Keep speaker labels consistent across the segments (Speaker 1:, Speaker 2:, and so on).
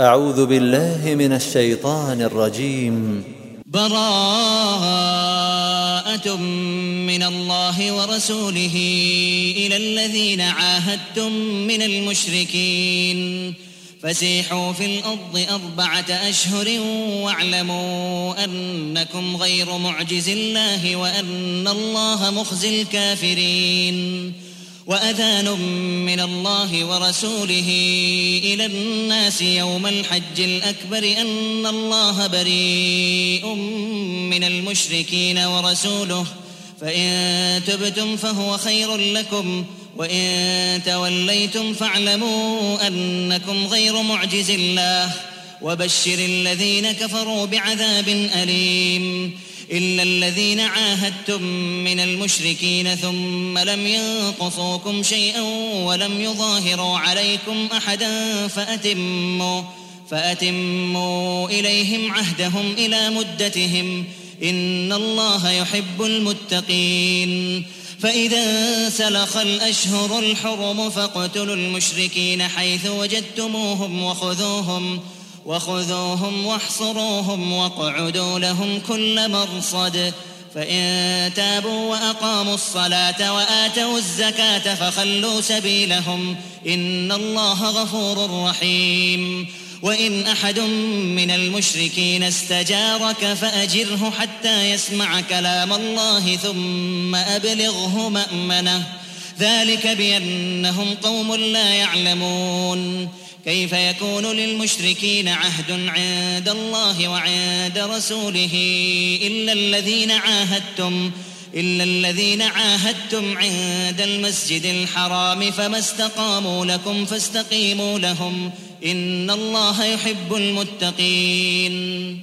Speaker 1: أعوذ بالله من الشيطان الرجيم.
Speaker 2: براءة من الله ورسوله إلى الذين عاهدتم من المشركين فسيحوا في الأرض 4 أشهر واعلموا أنكم غير معجز الله وأن الله مخزي الكافرين. وأذان من الله ورسوله إلى الناس يوم الحج الأكبر أن الله بريء من المشركين ورسوله فإن تبتم فهو خير لكم وإن توليتم فاعلموا أنكم غير معجز الله وبشر الذين كفروا بعذاب أليم. إلا الذين عاهدتم من المشركين ثم لم ينقصوكم شيئا ولم يظاهروا عليكم أحدا فأتموا إليهم عهدهم إلى مدتهم إن الله يحب المتقين. فإذا سلخ الأشهر الحرم فاقتلوا المشركين حيث وجدتموهم وخذوهم واحصروهم واقعدوا لهم كل مرصد. فإن تابوا وأقاموا الصلاة وآتوا الزكاة فخلوا سبيلهم إن الله غفور رحيم. وإن أحد من المشركين استجارك فأجره حتى يسمع كلام الله ثم أبلغه مأمنه ذلك بأنهم قوم لا يعلمون. كيف يكون للمشركين عهد عند الله وعند رسوله إلا الذين عاهدتم عند المسجد الحرام فما استقاموا لكم فاستقيموا لهم إن الله يحب المتقين.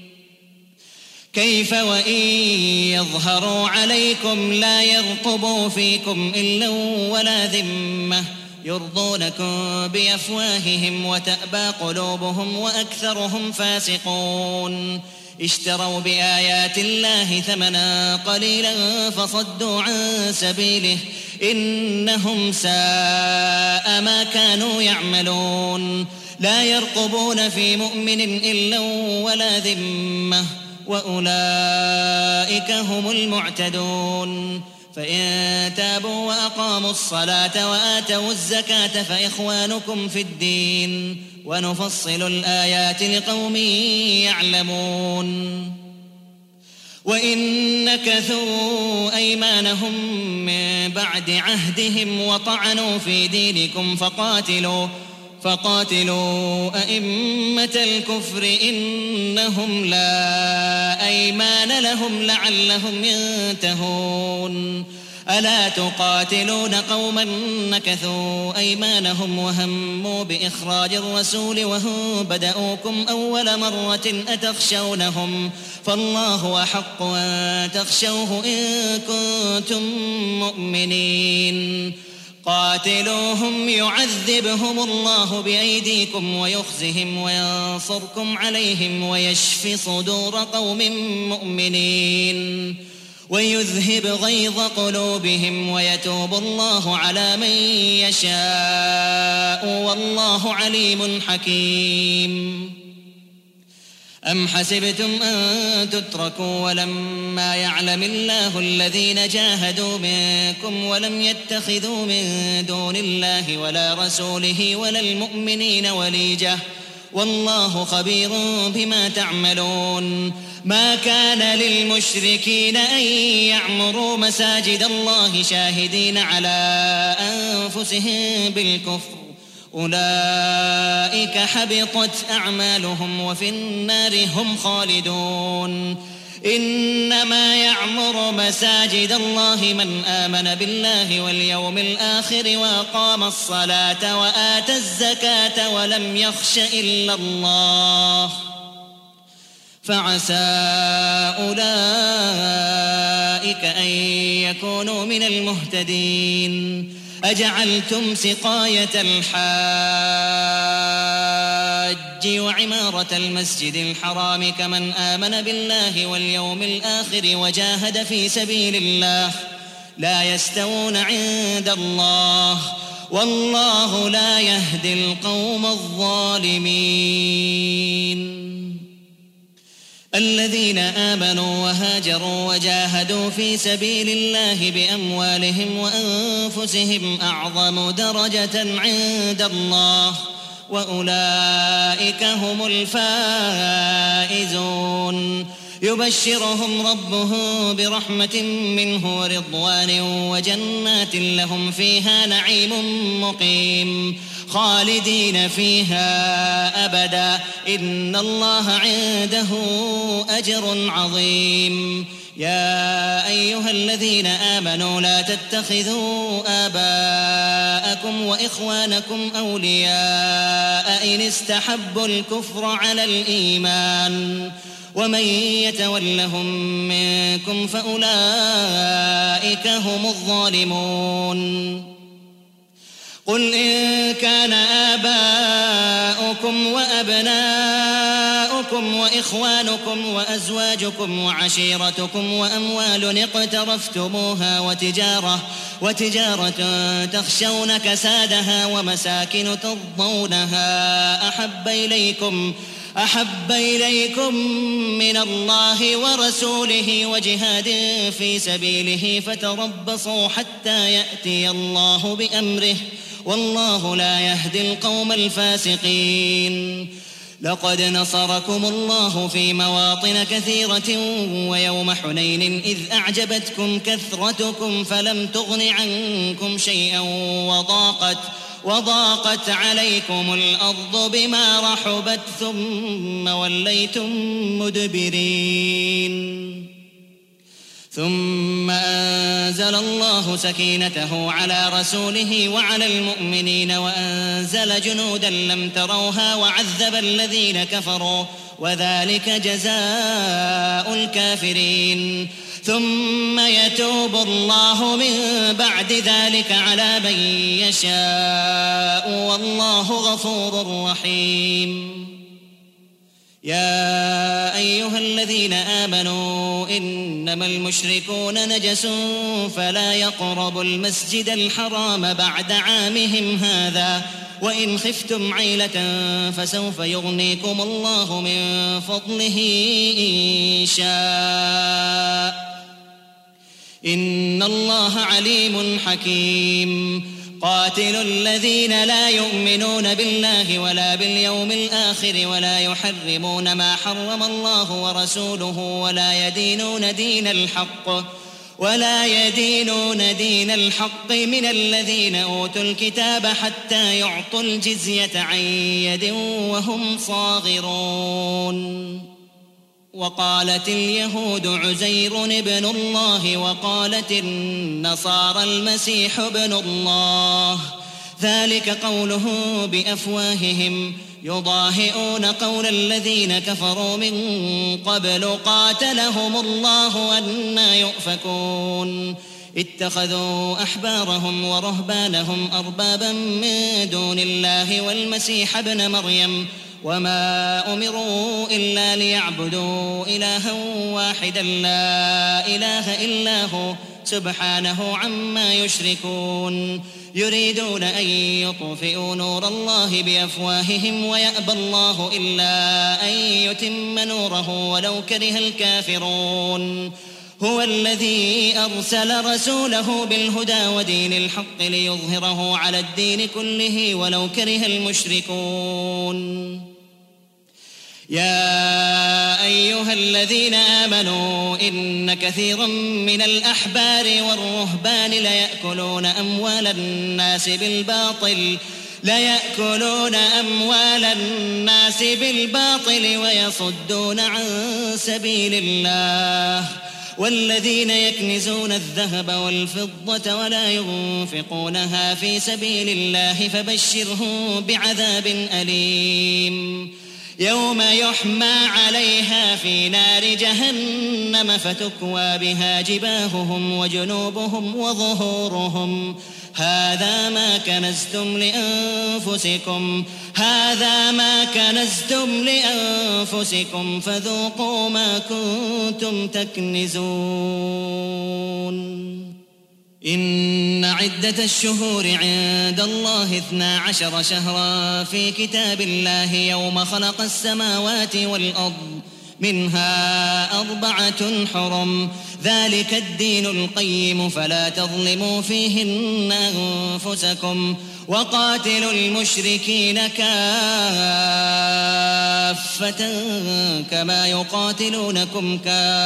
Speaker 2: كيف وإن يظهروا عليكم لا يرقبوا فيكم إلا ولا ذمة يرضونكم بأفواههم وتأبى قلوبهم وأكثرهم فاسقون. اشتروا بآيات الله ثمنا قليلا فصدوا عن سبيله إنهم ساء ما كانوا يعملون. لا يرقبون في مؤمن إلا ولا ذمة وأولئك هم المعتدون. فإن تابوا وأقاموا الصلاة وآتوا الزكاة فإخوانكم في الدين ونفصل الآيات لقوم يعلمون. وإن نكثوا أيمانهم من بعد عهدهم وطعنوا في دينكم فقاتلوا أئمة الكفر إنهم لا أيمان لهم لعلهم ينتهون. ألا تقاتلون قوما نكثوا أيمانهم وهموا بإخراج الرسول وهم بدأوكم أول مرة أتخشونهم فالله أحق أن تخشوه إن كنتم مؤمنين. قاتلوهم يعذبهم الله بأيديكم ويخزهم وينصركم عليهم ويشف صدور قوم مؤمنين ويذهب غيظ قلوبهم ويتوب الله على من يشاء والله عليم حكيم. أم حسبتم أن تتركوا ولما يعلم الله الذين جاهدوا منكم ولم يتخذوا من دون الله ولا رسوله ولا المؤمنين وليجة والله خبير بما تعملون. ما كان للمشركين أن يعمروا مساجد الله شاهدين على أنفسهم بالكفر أولئك حبطت أعمالهم وفي النار هم خالدون. إنما يعمر مساجد الله من آمن بالله واليوم الآخر وأقام الصلاة وآتى الزكاة ولم يخش إلا الله فعسى أولئك أن يكونوا من المهتدين. أجعلتم سقاية الحاج وعمارة المسجد الحرام كمن آمن بالله واليوم الآخر وجاهد في سبيل الله لا يستوون عند الله والله لا يهدي القوم الظالمين. الذين آمنوا وهاجروا وجاهدوا في سبيل الله بأموالهم وأنفسهم أعظم درجة عند الله وأولئك هم الفائزون. يبشرهم ربهم برحمة منه ورضوان وجنات لهم فيها نعيم مقيم خالدين فيها أبدا إن الله عنده أجر عظيم. يا أيها الذين آمنوا لا تتخذوا آباءكم وإخوانكم أولياء إن استحبوا الكفر على الإيمان ومن يتولهم منكم فأولئك هم الظالمون. قل إن كان آباؤكم وأبناؤكم وإخوانكم وأزواجكم وعشيرتكم وأموال اقترفتموها وتجارة تخشون كسادها ومساكن ترضونها أحب إليكم من الله ورسوله وجهاد في سبيله فتربصوا حتى يأتي الله بأمره والله لا يهدي القوم الفاسقين. لقد نصركم الله في مواطن كثيرة ويوم حنين إذ أعجبتكم كثرتكم فلم تغن عنكم شيئا وضاقت عليكم الأرض بما رحبت ثم وليتم مدبرين. ثم أنزل الله سكينته على رسوله وعلى المؤمنين وأنزل جنودا لم تروها وعذب الذين كفروا وذلك جزاء الكافرين. ثم يتوب الله من بعد ذلك على من يشاء والله غفور رحيم. يا أيها الذين آمنوا إنما المشركون نجس فلا يقربوا المسجد الحرام بعد عامهم هذا وإن خفتم عيلة فسوف يغنيكم الله من فضله إن شاء إن الله عليم حكيم. قاتلوا الذين لا يؤمنون بالله ولا باليوم الآخر ولا يحرمون ما حرم الله ورسوله ولا يدينون دين الحق من الذين أوتوا الكتاب حتى يعطوا الجزية عن يد وهم صاغرون. وقالت اليهود عزير ابن الله وقالت النصارى المسيح ابن الله ذلك قوله بأفواههم يضاهئون قول الذين كفروا من قبل قاتلهم الله أنى يؤفكون. اتخذوا أحبارهم ورهبانهم أربابا من دون الله والمسيح ابن مريم وما أمروا إلا ليعبدوا إلها واحدا لا إله إلا هو سبحانه عما يشركون. يريدون أن يطفئوا نور الله بأفواههم ويأبى الله إلا أن يتم نوره ولو كره الكافرون. هو الذي أرسل رسوله بالهدى ودين الحق ليظهره على الدين كله ولو كره المشركون. يا أيها الذين آمنوا إن كثيرا من الأحبار والرهبان ليأكلون أموال الناس بالباطل ويصدون عن سبيل الله والذين يكنزون الذهب والفضة ولا ينفقونها في سبيل الله فبشرهم بعذاب أليم يوم يحمى عليها في نار جهنم فتكوى بها جباههم وجنوبهم وظهورهم هذا ما كنزتم لأنفسكم فذوقوا ما كنتم تكنزون. إن عدة الشهور عند الله 12 شهرا في كتاب الله يوم خلق السماوات والأرض منها 4 حرم ذلك الدين القيم فلا تظلموا فيهن أنفسكم وقاتلوا المشركين كافة كما يقاتلونكم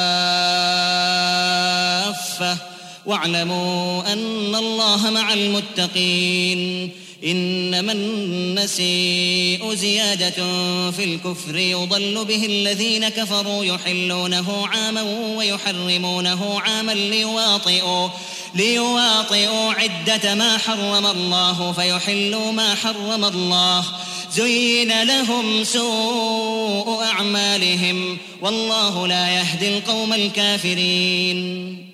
Speaker 2: كافة واعلموا أن الله مع المتقين إنما النسيء زيادة في الكفر يضل به الذين كفروا يحلونه عاما ويحرمونه عاما ليواطئوا عدة ما حرم الله فيحلوا ما حرم الله زين لهم سوء أعمالهم والله لا يهدي القوم الكافرين.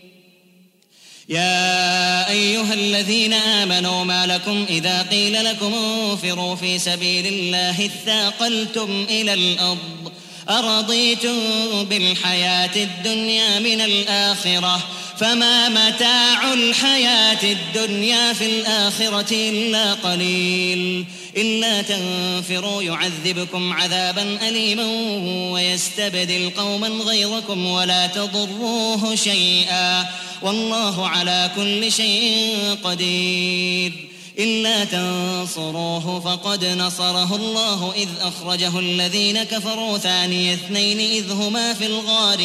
Speaker 2: يا أيها الذين آمنوا ما لكم إذا قيل لكم انفروا في سبيل الله اثاقلتم إلى الأرض أرضيتم بالحياة الدنيا من الآخرة فما متاع الحياة الدنيا في الآخرة إلا قليل إلا تنفروا يعذبكم عذابا أليما ويستبدل قوما غيركم ولا تضروه شيئا والله على كل شيء قدير. إلا تنصروه فقد نصره الله إذ أخرجه الذين كفروا ثاني اثنين إذ هما في الغار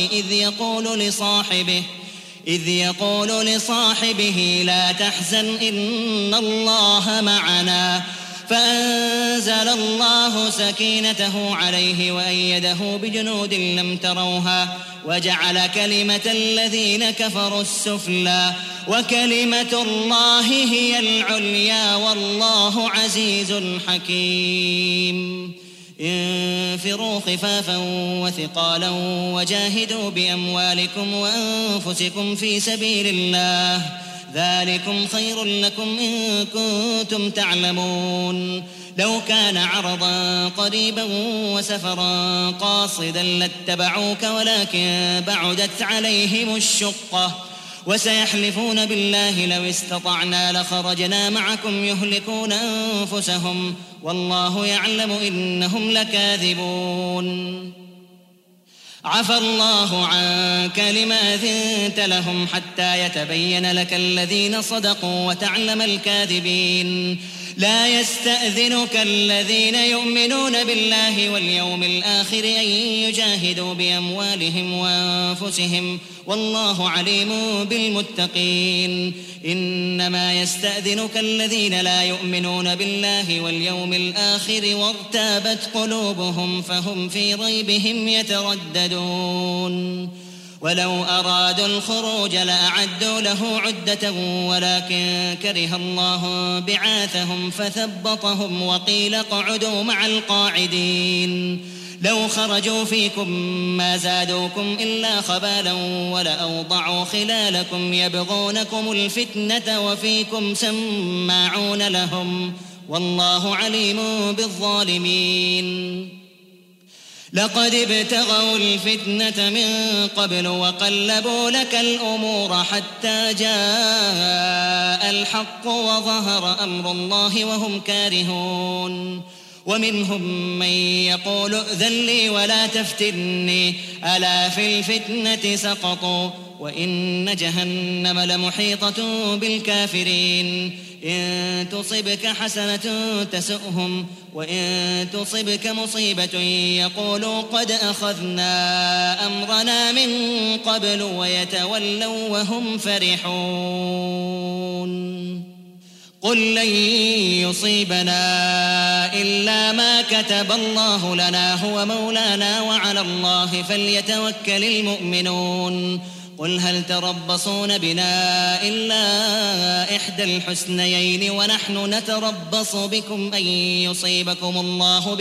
Speaker 2: إذ يقول لصاحبه لا تحزن إن الله معنا فأنزل الله سكينته عليه وأيده بجنود لم تروها وجعل كلمة الذين كفروا السفلى وكلمة الله هي العليا والله عزيز حكيم. انفروا خفافا وثقالا وجاهدوا بأموالكم وأنفسكم في سبيل الله ذلكم خير لكم إن كنتم تعلمون. لو كان عرضا قريبا وسفرا قاصدا لاتبعوك ولكن بعدت عليهم الشقة وسيحلفون بالله لو استطعنا لخرجنا معكم يهلكون أنفسهم والله يعلم إنهم لكاذبون. عفى الله عنك لما أذنت لهم حتى يتبين لك الذين صدقوا وتعلم الكاذبين. لا يستأذنك الذين يؤمنون بالله واليوم الآخر أن يجاهدوا بأموالهم وأنفسهم والله عليم بالمتقين. إنما يستأذنك الذين لا يؤمنون بالله واليوم الآخر وارتابت قلوبهم فهم في ريبهم يترددون. ولو أرادوا الخروج لأعدوا له عدة ولكن كره الله بعاثهم فثبطهم وقيل اقعدوا مع القاعدين. لو خرجوا فيكم ما زادوكم إلا خبالا ولأوضعوا خلالكم يبغونكم الفتنة وفيكم سماعون لهم والله عليم بالظالمين. لقد ابتغوا الفتنة من قبل وقلبوا لك الأمور حتى جاء الحق وظهر أمر الله وهم كارهون. ومنهم من يقول ائذن لي ولا تفتني ألا في الفتنة سقطوا وإن جهنم لمحيطة بالكافرين. إن تصبك حسنة تسؤهم وإن تصبك مصيبة يقولوا قد أخذنا أمرنا من قبل ويتولوا وهم فرحون. قل لن يصيبنا إلا ما كتب الله لنا هو مولانا وعلى الله فليتوكل المؤمنون. قل هل تربصون بنا إلا إحدى الحسنيين ونحن نتربص بكم أن يصيبكم الله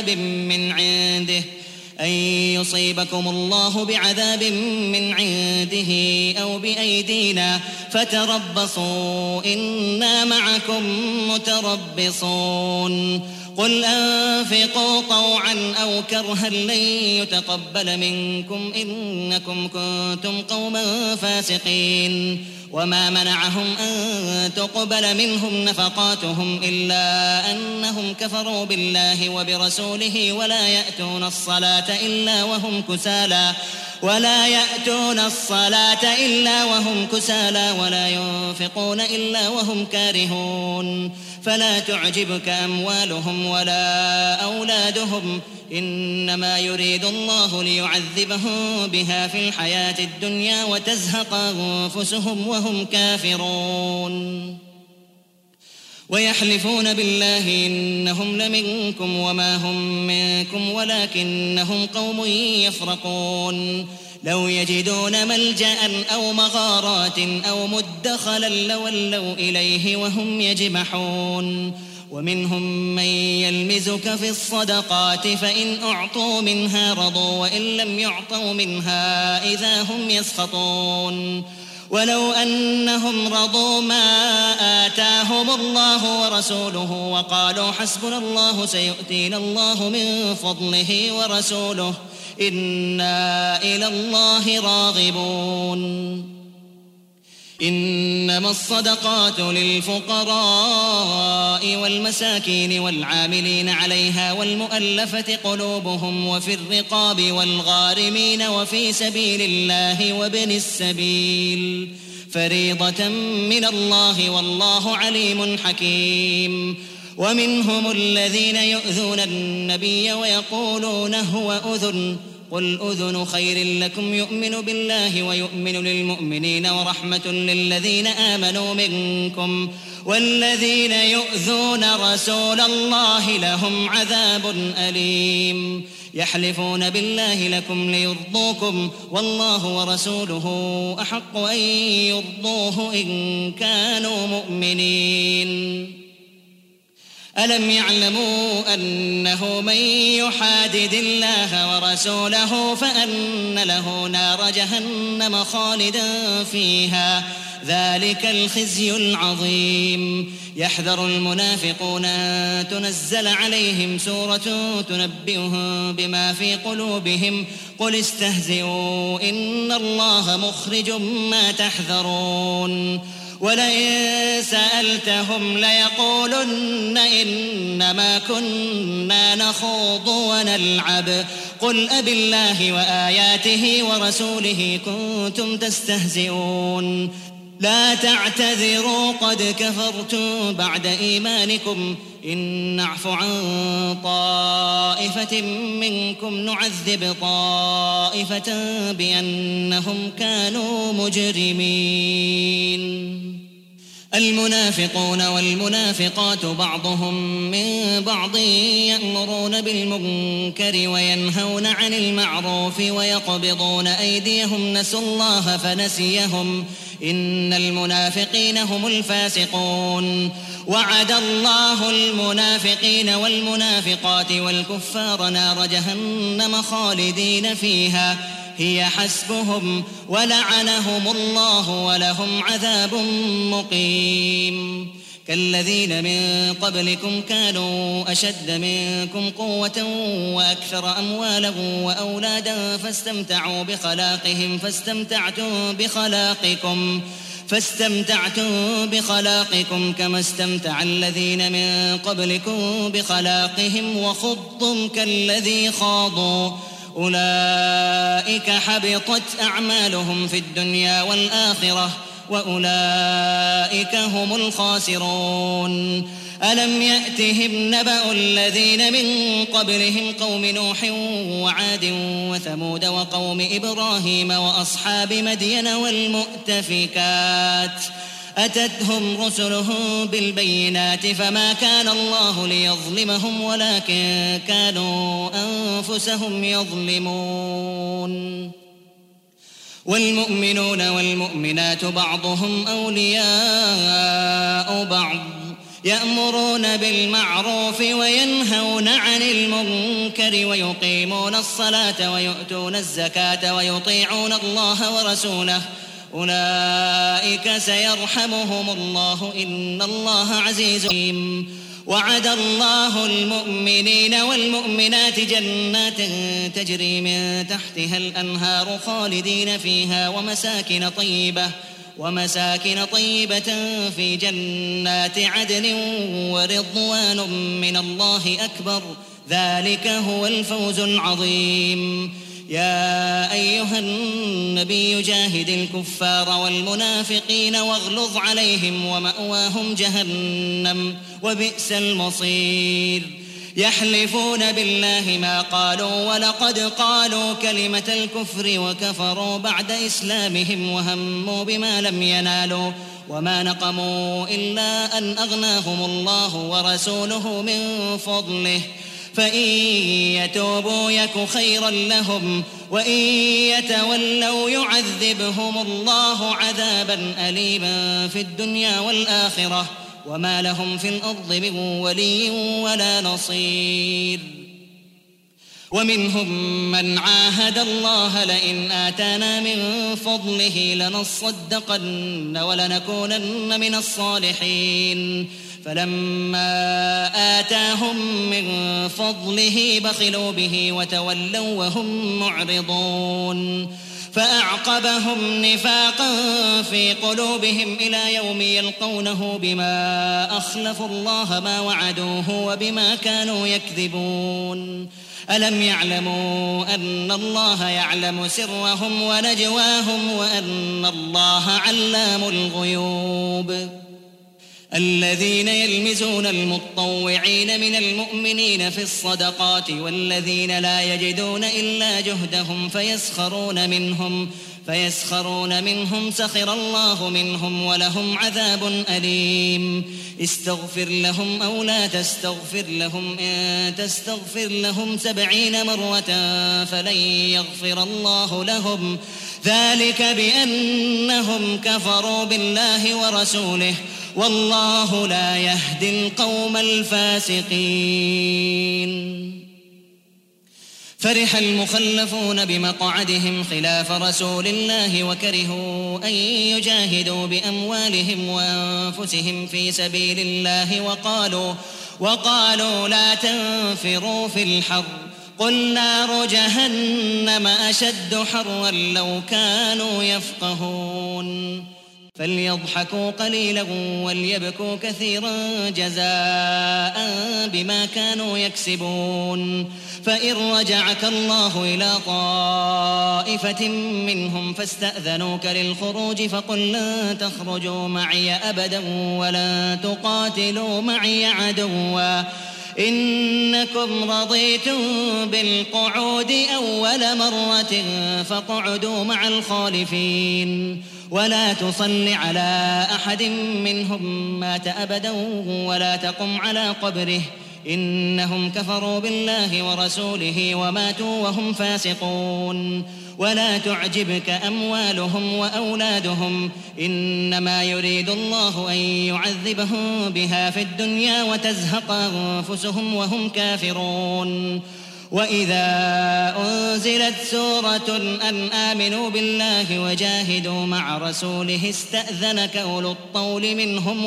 Speaker 2: بعذاب من عنده أو بأيدينا فتربصوا إنا معكم متربصون. قل أنفقوا طوعا أو كرها لن يتقبل منكم إنكم كنتم قوما فاسقين وما منعهم أن تقبل منهم نفقاتهم إلا أنهم كفروا بالله وبرسوله ولا يأتون الصلاة إلا وهم كسالى ولا ينفقون إلا وهم كارهون فلا تعجبك أموالهم ولا أولادهم إنما يريد الله ليعذبهم بها في الحياة الدنيا وتزهق أنفسهم وهم كافرون ويحلفون بالله إنهم لمنكم وما هم منكم ولكنهم قوم يفرقون لو يجدون ملجأ أو مغارات أو مدخلا لولوا إليه وهم يجمحون ومنهم من يلمزك في الصدقات فإن أعطوا منها رضوا وإن لم يعطوا منها إذا هم يسخطون ولو أنهم رضوا ما آتاهم الله ورسوله وقالوا حسبنا الله سيؤتينا الله من فضله ورسوله إنا إلى الله راغبون إنما الصدقات للفقراء والمساكين والعاملين عليها والمؤلفة قلوبهم وفي الرقاب والغارمين وفي سبيل الله وابن السبيل فريضة من الله والله عليم حكيم ومنهم الذين يؤذون النبي ويقولون هو أذن قل أذن خير لكم يؤمن بالله ويؤمن للمؤمنين ورحمة للذين آمنوا منكم والذين يؤذون رسول الله لهم عذاب أليم يحلفون بالله لكم ليرضوكم والله ورسوله أحق أن يرضوه إن كانوا مؤمنين ألم يعلموا أنه من يحادد الله ورسوله فأن له نار جهنم خالدا فيها ذلك الخزي العظيم يحذر المنافقون أن تنزل عليهم سورة تنبئهم بما في قلوبهم قل استهزئوا إن الله مخرج ما تحذرون ولئن سألتهم ليقولن إنما كنا نخوض ونلعب قل أبالله وآياته ورسوله كنتم تستهزئون لا تعتذروا قد كفرتم بعد إيمانكم إن نعف عن طائفة منكم نعذب طائفة بأنهم كانوا مجرمين المنافقون والمنافقات بعضهم من بعض يأمرون بالمنكر وينهون عن المعروف ويقبضون أيديهم نسوا الله فنسيهم إن المنافقين هم الفاسقون وعد الله المنافقين والمنافقات والكفار نار جهنم خالدين فيها هي حسبهم ولعنهم الله ولهم عذاب مقيم كالذين من قبلكم كانوا أشد منكم قوة وأكثر أموالا وأولادا فاستمتعوا بخلاقكم كما استمتع الذين من قبلكم بخلاقهم وخضتم كالذي خاضوا أولئك حبطت أعمالهم في الدنيا والآخرة وأولئك هم الخاسرون ألم يأتهم نبأ الذين من قبلهم قوم نوح وعاد وثمود وقوم إبراهيم وأصحاب مدين والمؤتفكات أتتهم رسلهم بالبينات فما كان الله ليظلمهم ولكن كانوا أنفسهم يظلمون والمؤمنون والمؤمنات بعضهم أولياء بعض يأمرون بالمعروف وينهون عن المنكر ويقيمون الصلاة ويؤتون الزكاة ويطيعون الله ورسوله أولئك سيرحمهم الله إن الله عزيز حكيم وعد الله المؤمنين والمؤمنات جنات تجري من تحتها الأنهار خالدين فيها ومساكن طيبة في جنات عدن ورضوان من الله أكبر، ذلك هو الفوز العظيم. يا أيها النبي جاهد الكفار والمنافقين واغلظ عليهم ومأواهم جهنم وبئس المصير. يحلفون بالله ما قالوا ولقد قالوا كلمة الكفر وكفروا بعد إسلامهم وهموا بما لم ينالوا وما نقموا إلا أن أغناهم الله ورسوله من فضله، فإن يتوبوا يك خيرا لهم وإن يتولوا يعذبهم الله عذابا أليما في الدنيا والآخرة وما لهم في الأرض من ولي ولا نصير. ومنهم من عاهد الله لئن آتانا من فضله لنصدقن ولنكونن من الصالحين، فلما آتاهم من فضله بخلوا به وتولوا وهم معرضون، فأعقبهم نفاقا في قلوبهم إلى يوم يلقونه بما أخلفوا الله ما وعدوه وبما كانوا يكذبون. ألم يعلموا أن الله يعلم سرهم ونجواهم وأن الله علام الغيوب؟ الذين يلمزون المطوعين من المؤمنين في الصدقات والذين لا يجدون إلا جهدهم فيسخرون منهم سخر الله منهم ولهم عذاب أليم. استغفر لهم أو لا تستغفر لهم إن تستغفر لهم 70 مرة فلن يغفر الله لهم، ذلك بأنهم كفروا بالله ورسوله والله لا يهدي القوم الفاسقين. فرح المخلفون بمقعدهم خلاف رسول الله وكرهوا أن يجاهدوا بأموالهم وأنفسهم في سبيل الله وقالوا لا تنفروا في الحر، قل نار جهنم أشد حرا لو كانوا يفقهون. فليضحكوا قليلا وليبكوا كثيرا جزاء بما كانوا يكسبون. فإن رجعك الله إلى طائفة منهم فاستأذنوك للخروج فقل لن تخرجوا معي أبدا ولن تقاتلوا معي عدوا، إنكم رضيتم بالقعود أول مرة فاقعدوا مع الخالفين، ولا تصل على أحد منهم مات أبدا ولا تقم على قبره، إنهم كفروا بالله ورسوله وماتوا وهم فاسقون. ولا تعجبك أموالهم وأولادهم، إنما يريد الله أن يعذبهم بها في الدنيا وتزهق أنفسهم وهم كافرون. وإذا أنزلت سورة أن آمنوا بالله وجاهدوا مع رسوله استأذنك أولو الطول منهم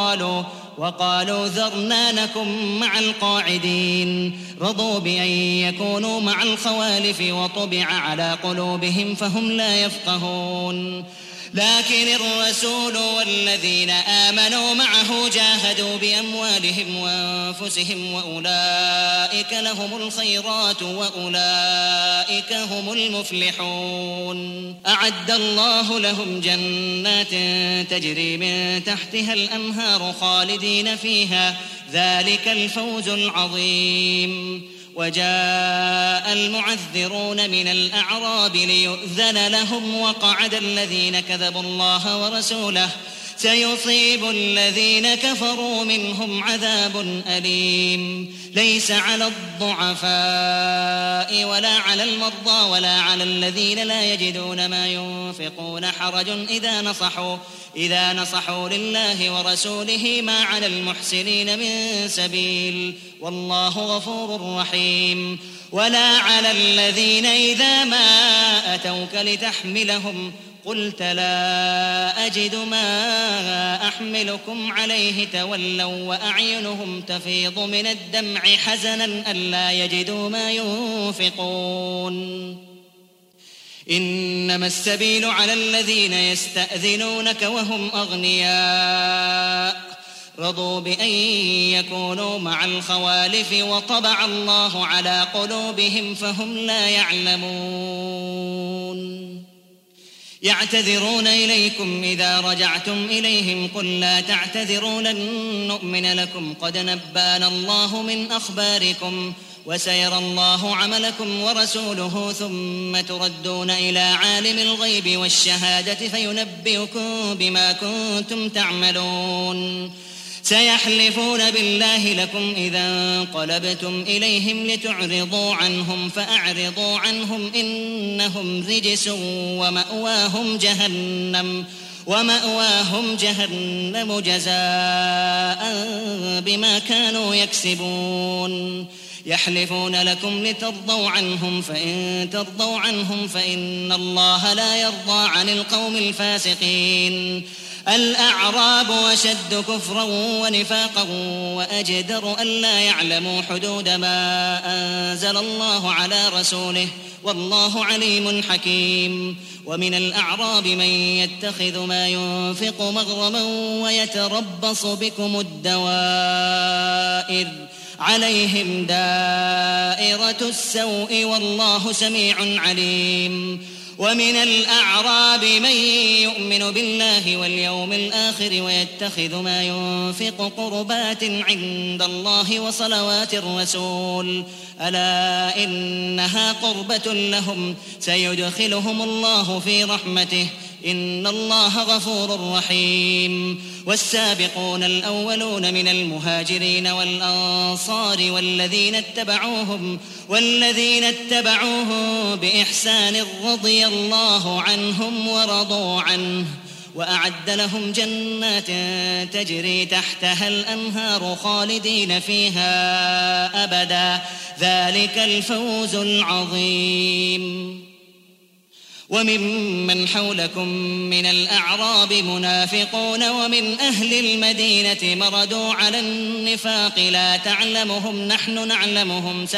Speaker 2: وقالوا ذرنا نكن مع القاعدين، رضوا بأن يكونوا مع الخوالف وطبع على قلوبهم فهم لا يفقهون. لكن الرسول والذين آمنوا معه جاهدوا بأموالهم وأنفسهم وأولئك لهم الخيرات وأولئك هم المفلحون. أعد الله لهم جنات تجري من تحتها الأنهار خالدين فيها، ذلك الفوز العظيم. وجاء المعذرون من الأعراب ليؤذن لهم وقعد الذين كذبوا الله ورسوله، سيصيب الذين كفروا منهم عذاب أليم. ليس على الضعفاء ولا على المرضى ولا على الذين لا يجدون ما ينفقون حرج إذا نصحوا لله ورسوله ما على المحسنين من سبيل، والله غفور رحيم. ولا على الذين إذا ما أتوك لتحملهم قلت لا أجد ما أحملكم عليه تولوا وأعينهم تفيض من الدمع حزنا ألا يجدوا ما ينفقون إنما السبيل على الذين يستأذنونك وهم أغنياء رضوا بأن يكونوا مع الخوالف وطبع الله على قلوبهم فهم لا يعلمون يعتذرون إليكم إذا رجعتم إليهم قل لا تعتذروا لن نؤمن لكم قد نبأنا الله من أخباركم وسيرى الله عملكم ورسوله ثم تردون إلى عالم الغيب والشهادة فينبئكم بما كنتم تعملون سيحلفون بالله لكم إذا انقلبتم إليهم لتعرضوا عنهم فأعرضوا عنهم إنهم رجس ومأواهم جهنم جزاء بما كانوا يكسبون يحلفون لكم لترضوا عنهم فإن ترضوا عنهم فإن الله لا يرضى عن القوم الفاسقين الأعراب أشد كفرا ونفاقا وأجدر ألا يعلموا حدود ما أنزل الله على رسوله والله عليم حكيم ومن الأعراب من يتخذ ما ينفق مغرما ويتربص بكم الدوائر عليهم دائرة السوء والله سميع عليم ومن الأعراب من يؤمن بالله واليوم الآخر ويتخذ ما ينفق قربات عند الله وصلوات الرسول ألا إنها قربة لهم سيدخلهم الله في رحمته إن الله غفور رحيم والسابقون الأولون من المهاجرين والأنصار والذين اتبعوهم بإحسان رضي الله عنهم ورضوا عنه وأعد لهم جنات تجري تحتها الأنهار خالدين فيها أبدا ذلك الفوز العظيم وممن حولكم من الأعراب منافقون ومن أهل المدينة مردوا على النفاق لا تعلمهم نحن نعلمهم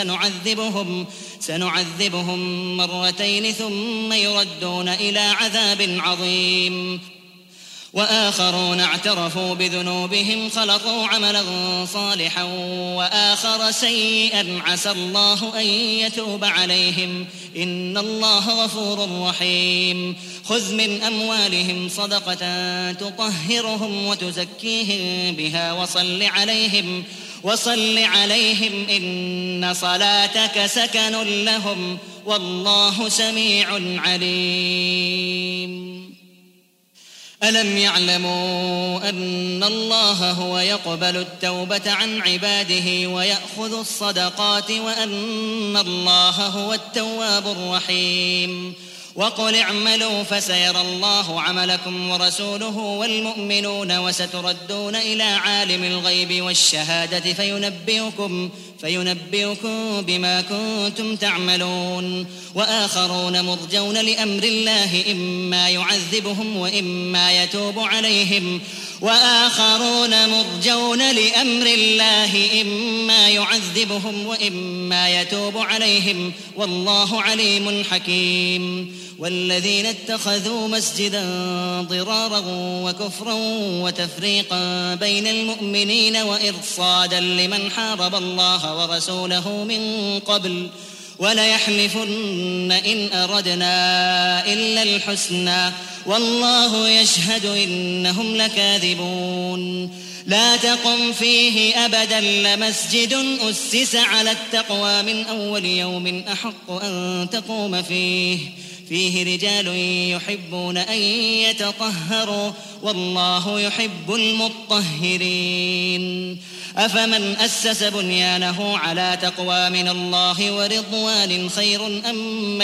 Speaker 2: سنعذبهم مرتين ثم يردون إلى عذاب عظيم وآخرون اعترفوا بذنوبهم خلقوا عملا صالحا وآخر سيئا عسى الله أن يتوب عليهم إن الله غفور رحيم خذ من أموالهم صدقة تطهرهم وتزكيهم بها وصل عليهم إن صلاتك سكن لهم والله سميع عليم ألم يعلموا أن الله هو يقبل التوبة عن عباده ويأخذ الصدقات وأن الله هو التواب الرحيم وقل اعملوا فسيرى الله عملكم ورسوله والمؤمنون وستردون إلى عالم الغيب والشهادة فينبئكم بما كنتم تعملون وآخرون مرجون لأمر الله إما يعذبهم وإما يتوب عليهم والله عليم حكيم والذين اتخذوا مسجدا ضرارا وكفرا وتفريقا بين المؤمنين وإرصادا لمن حارب الله ورسوله من قبل وليحلفن إن أردنا إلا الحسنى والله يشهد إنهم لكاذبون لا تقم فيه أبدا لمسجد أسس على التقوى من أول يوم أحق أن تقوم فيه رجال يحبون أن يتطهروا والله يحب المطهرين أفمن أسس بنيانه على تقوى من الله ورضوان خير أم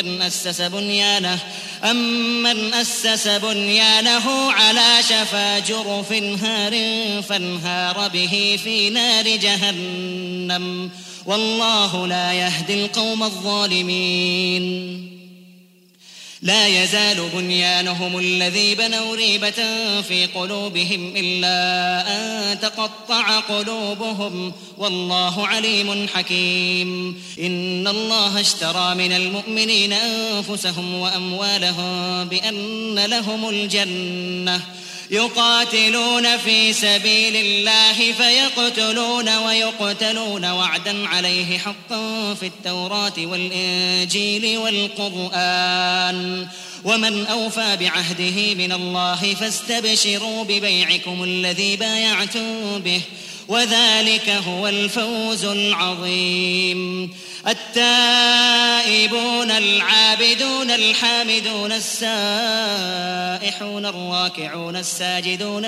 Speaker 2: من أسس بنيانه على شفا جرف هار فانهار به في نار جهنم والله لا يهدي القوم الظالمين لا يزال بنيانهم الذي بنوا ريبة في قلوبهم إلا أن تقطع قلوبهم والله عليم حكيم. إن الله اشترى من المؤمنين أنفسهم وأموالهم بأن لهم الجنة يقاتلون في سبيل الله فيقتلون ويقتلون وعدا عليه حقا في التوراة والإنجيل والقرآن ومن أوفى بعهده من الله فاستبشروا ببيعكم الذي بايعتم به وذلك هو الفوز العظيم. التائبون العابدون الحامدون السائحون الراكعون الساجدون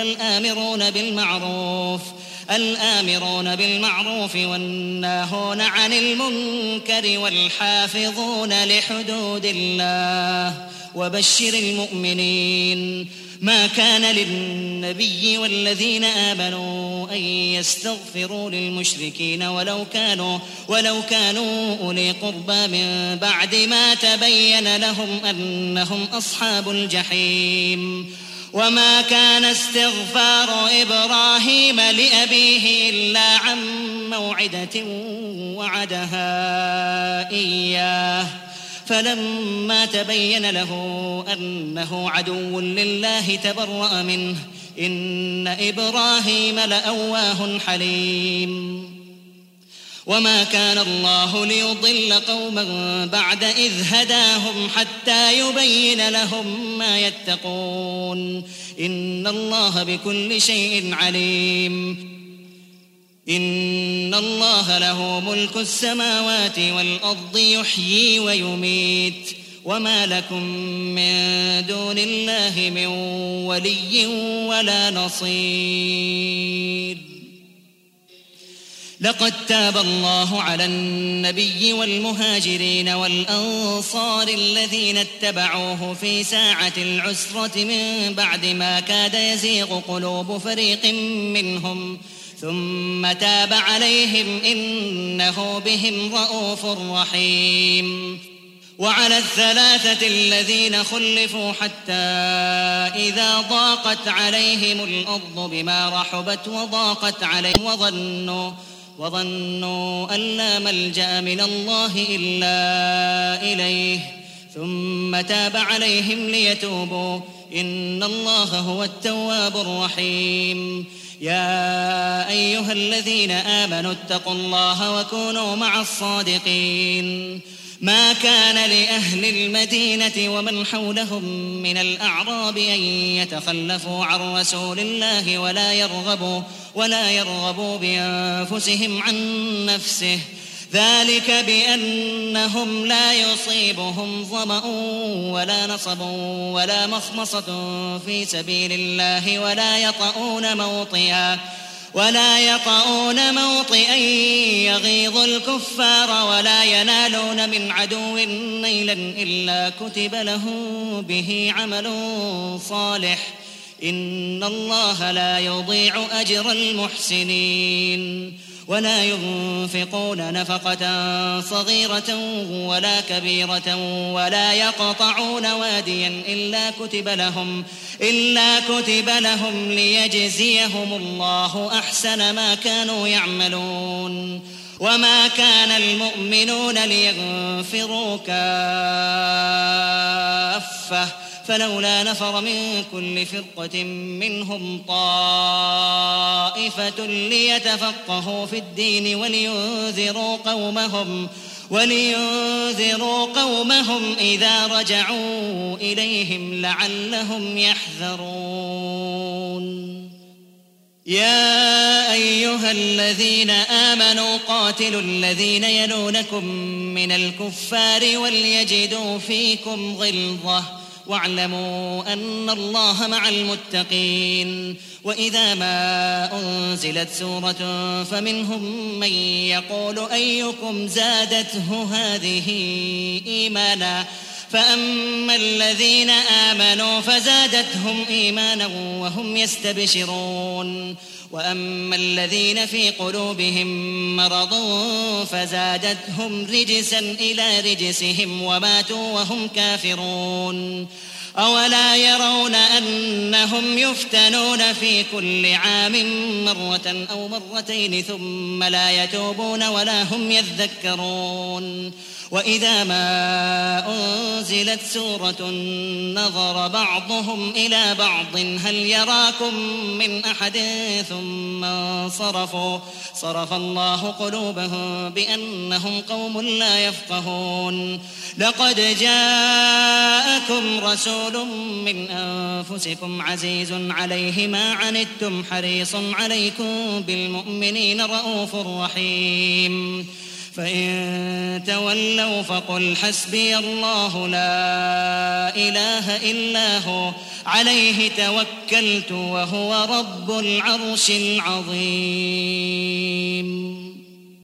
Speaker 2: الآمرون بالمعروف والناهون عن المنكر والحافظون لحدود الله وبشر المؤمنين. ما كان للنبي والذين آمنوا أن يستغفروا للمشركين ولو كانوا أولي قربى من بعد ما تبين لهم أنهم أصحاب الجحيم. وما كان استغفار إبراهيم لأبيه إلا عن موعدة وعدها إياه فلما تبين له أنه عدو لله تبرأ منه إن إبراهيم لأواه حليم. وما كان الله ليضل قوما بعد إذ هداهم حتى يبين لهم ما يتقون إن الله بكل شيء عليم. إن الله له ملك السماوات والأرض يحيي ويميت وما لكم من دون الله من ولي ولا نصير. لقد تاب الله على النبي والمهاجرين والأنصار الذين اتبعوه في ساعة العسرة من بعد ما كاد يزيغ قلوب فريق منهم ثم تاب عليهم إنه بهم رءوف رحيم. وعلى الثلاثة الذين خلفوا حتى إذا ضاقت عليهم الأرض بما رحبت وضاقت عليهم وظنوا أن لا ملجأ من الله إلا إليه ثم تاب عليهم ليتوبوا إن الله هو التواب الرحيم. يا أيها الذين آمنوا اتقوا الله وكونوا مع الصادقين. ما كان لأهل المدينة ومن حولهم من الأعراب أن يتخلفوا عن رسول الله ولا يرغبوا بأنفسهم عن نفسه ذلك بأنهم لا يصيبهم ظمأ ولا نصب ولا مخمصة في سبيل الله ولا يطؤون موطئا يغيظ الكفار ولا ينالون من عدو نيلا إلا كتب لهم به عمل صالح إن الله لا يضيع أجر المحسنين. ولا ينفقون نفقة صغيرة ولا كبيرة ولا يقطعون واديا إلا كتب لهم ليجزيهم الله أحسن ما كانوا يعملون. وما كان المؤمنون لينفروا كافة فلولا نفر من كل فرقة منهم طائفة ليتفقهوا في الدين ولينذروا قومهم إذا رجعوا إليهم لعلهم يحذرون. يا أيها الذين آمنوا قاتلوا الذين يلونكم من الكفار وليجدوا فيكم غلظة واعلموا أن الله مع المتقين. وإذا ما أنزلت سورة فمنهم من يقول أيكم زادته هذه إيمانا فأما الذين آمنوا فزادتهم إيمانا وهم يستبشرون. وأما الذين في قلوبهم مرض فزادتهم رجسا إلى رجسهم وماتوا وهم كافرون أولا يرون أنهم يفتنون في كل عام مرة أو مرتين ثم لا يتوبون ولا هم يذكرون وإذا ما أنزلت سورة نظر بعضهم إلى بعض هل يراكم من أحد ثم انصرفوا صرف الله قلوبهم بأنهم قوم لا يفقهون لقد جاءكم رسول من أنفسكم عزيز عليه ما عنتم حريص عليكم بالمؤمنين رؤوف رحيم فإن تولوا فقل حسبي الله لا إله إلا هو عليه توكلت وهو رب العرش العظيم.